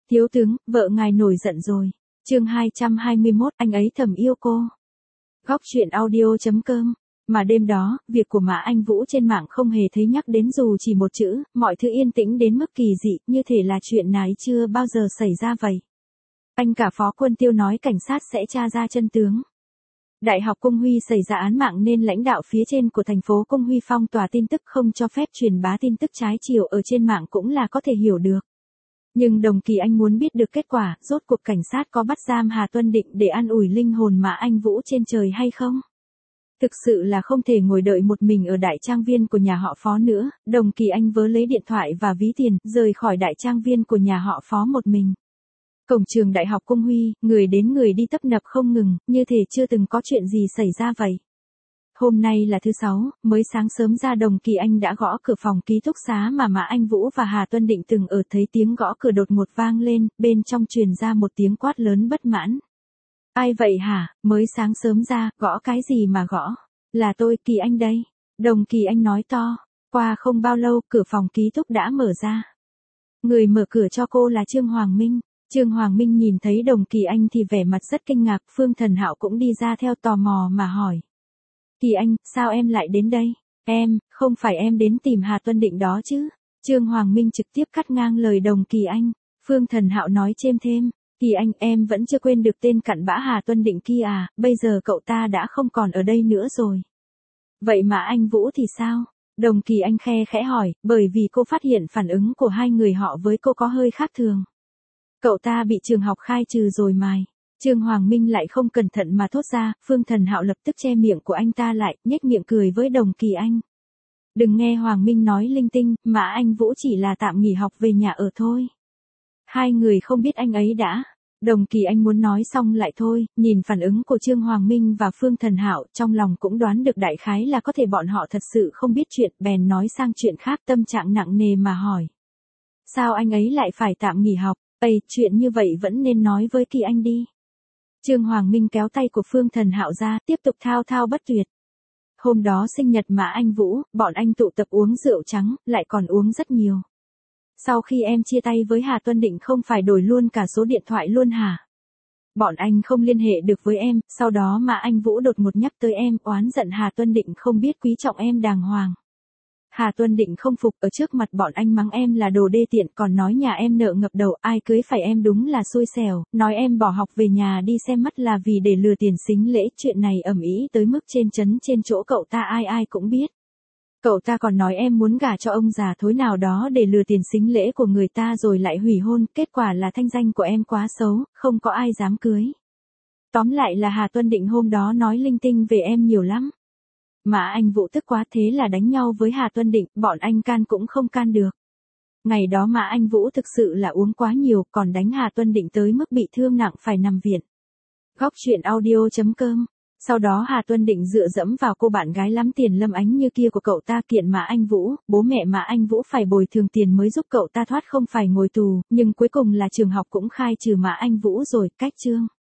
Thiếu tướng, vợ ngài nổi giận rồi. Chương 221, anh ấy thầm yêu cô. Góc truyện audio.com. Mà đêm đó, việc của Mã Anh Vũ trên mạng không hề thấy nhắc đến dù chỉ một chữ, mọi thứ yên tĩnh đến mức kỳ dị, như thể là chuyện này chưa bao giờ xảy ra vậy. Anh cả Phó Quân Tiêu nói cảnh sát sẽ tra ra chân tướng. Đại học Cung Huy xảy ra án mạng nên lãnh đạo phía trên của thành phố Cung Huy phong tỏa tin tức không cho phép truyền bá tin tức trái chiều ở trên mạng cũng là có thể hiểu được. Nhưng Đồng Kỳ Anh muốn biết được kết quả, rốt cuộc cảnh sát có bắt giam Hà Tuân Định để an ủi linh hồn Mã Anh Vũ trên trời hay không? Thực sự là không thể ngồi đợi một mình ở đại trang viên của nhà họ Phó nữa, Đồng Kỳ Anh vớ lấy điện thoại và ví tiền, rời khỏi đại trang viên của nhà họ Phó một mình. Cổng trường Đại học Cung Huy, người đến người đi tấp nập không ngừng, như thể chưa từng có chuyện gì xảy ra vậy. Hôm nay là thứ Sáu, mới sáng sớm ra Đồng Kỳ Anh đã gõ cửa phòng ký túc xá mà Mã Anh Vũ và Hà Tuân Định từng ở, thấy tiếng gõ cửa đột ngột vang lên, bên trong truyền ra một tiếng quát lớn bất mãn. Ai vậy hả, mới sáng sớm ra, gõ cái gì mà gõ? Là tôi, Kỳ Anh đây. Đồng Kỳ Anh nói to. Qua không bao lâu, cửa phòng ký túc đã mở ra. Người mở cửa cho cô là Trương Hoàng Minh. Trương Hoàng Minh nhìn thấy Đồng Kỳ Anh thì vẻ mặt rất kinh ngạc, Phương Thần Hạo cũng đi ra theo tò mò mà hỏi. Kỳ Anh, sao em lại đến đây? Em, không phải em đến tìm Hà Tuân Định đó chứ? Trương Hoàng Minh trực tiếp cắt ngang lời Đồng Kỳ Anh. Phương Thần Hạo nói chêm thêm. Kỳ Anh, em vẫn chưa quên được tên cặn bã Hà Tuân Định kia à, bây giờ cậu ta đã không còn ở đây nữa rồi. Vậy mà anh Vũ thì sao? Đồng Kỳ Anh khe khẽ hỏi, bởi vì cô phát hiện phản ứng của hai người họ với cô có hơi khác thường. Cậu ta bị trường học khai trừ rồi mài. Trương Hoàng Minh lại không cẩn thận mà thốt ra, Phương Thần Hạo lập tức che miệng của anh ta lại, nhếch miệng cười với Đồng Kỳ Anh. Đừng nghe Hoàng Minh nói linh tinh, mà anh Vũ chỉ là tạm nghỉ học về nhà ở thôi. Hai người không biết anh ấy đã. Đồng Kỳ Anh muốn nói xong lại thôi, nhìn phản ứng của Trương Hoàng Minh và Phương Thần Hạo, trong lòng cũng đoán được đại khái là có thể bọn họ thật sự không biết chuyện, bèn nói sang chuyện khác, tâm trạng nặng nề mà hỏi. Sao anh ấy lại phải tạm nghỉ học? Ây, chuyện như vậy vẫn nên nói với Kỳ Anh đi. Trương Hoàng Minh kéo tay của Phương Thần Hạo ra, tiếp tục thao thao bất tuyệt. Hôm đó sinh nhật Mã Anh Vũ, bọn anh tụ tập uống rượu trắng, lại còn uống rất nhiều. Sau khi em chia tay với Hà Tuân Định không phải đổi luôn cả số điện thoại luôn hả? Bọn anh không liên hệ được với em, sau đó Mã Anh Vũ đột ngột nhắc tới em, oán giận Hà Tuân Định không biết quý trọng em đàng hoàng. Hà Tuân Định không phục, ở trước mặt bọn anh mắng em là đồ đê tiện, còn nói nhà em nợ ngập đầu, ai cưới phải em đúng là xui xẻo, nói em bỏ học về nhà đi xem mắt là vì để lừa tiền sính lễ, chuyện này ầm ĩ tới mức trên trấn trên chỗ cậu ta ai ai cũng biết. Cậu ta còn nói em muốn gả cho ông già thối nào đó để lừa tiền sính lễ của người ta rồi lại hủy hôn, kết quả là thanh danh của em quá xấu, không có ai dám cưới. Tóm lại là Hà Tuân Định hôm đó nói linh tinh về em nhiều lắm. Mà anh Vũ tức quá thế là đánh nhau với Hà Tuân Định, bọn anh can cũng không can được. Ngày đó mà anh Vũ thực sự là uống quá nhiều, còn đánh Hà Tuân Định tới mức bị thương nặng phải nằm viện. Góc truyện audio.com. Sau đó Hà Tuân Định dựa dẫm vào cô bạn gái lắm tiền Lâm Ánh Như kia của cậu ta kiện Mã Anh Vũ, bố mẹ Mã Anh Vũ phải bồi thường tiền mới giúp cậu ta thoát không phải ngồi tù, nhưng cuối cùng là trường học cũng khai trừ Mã Anh Vũ rồi, cách chương.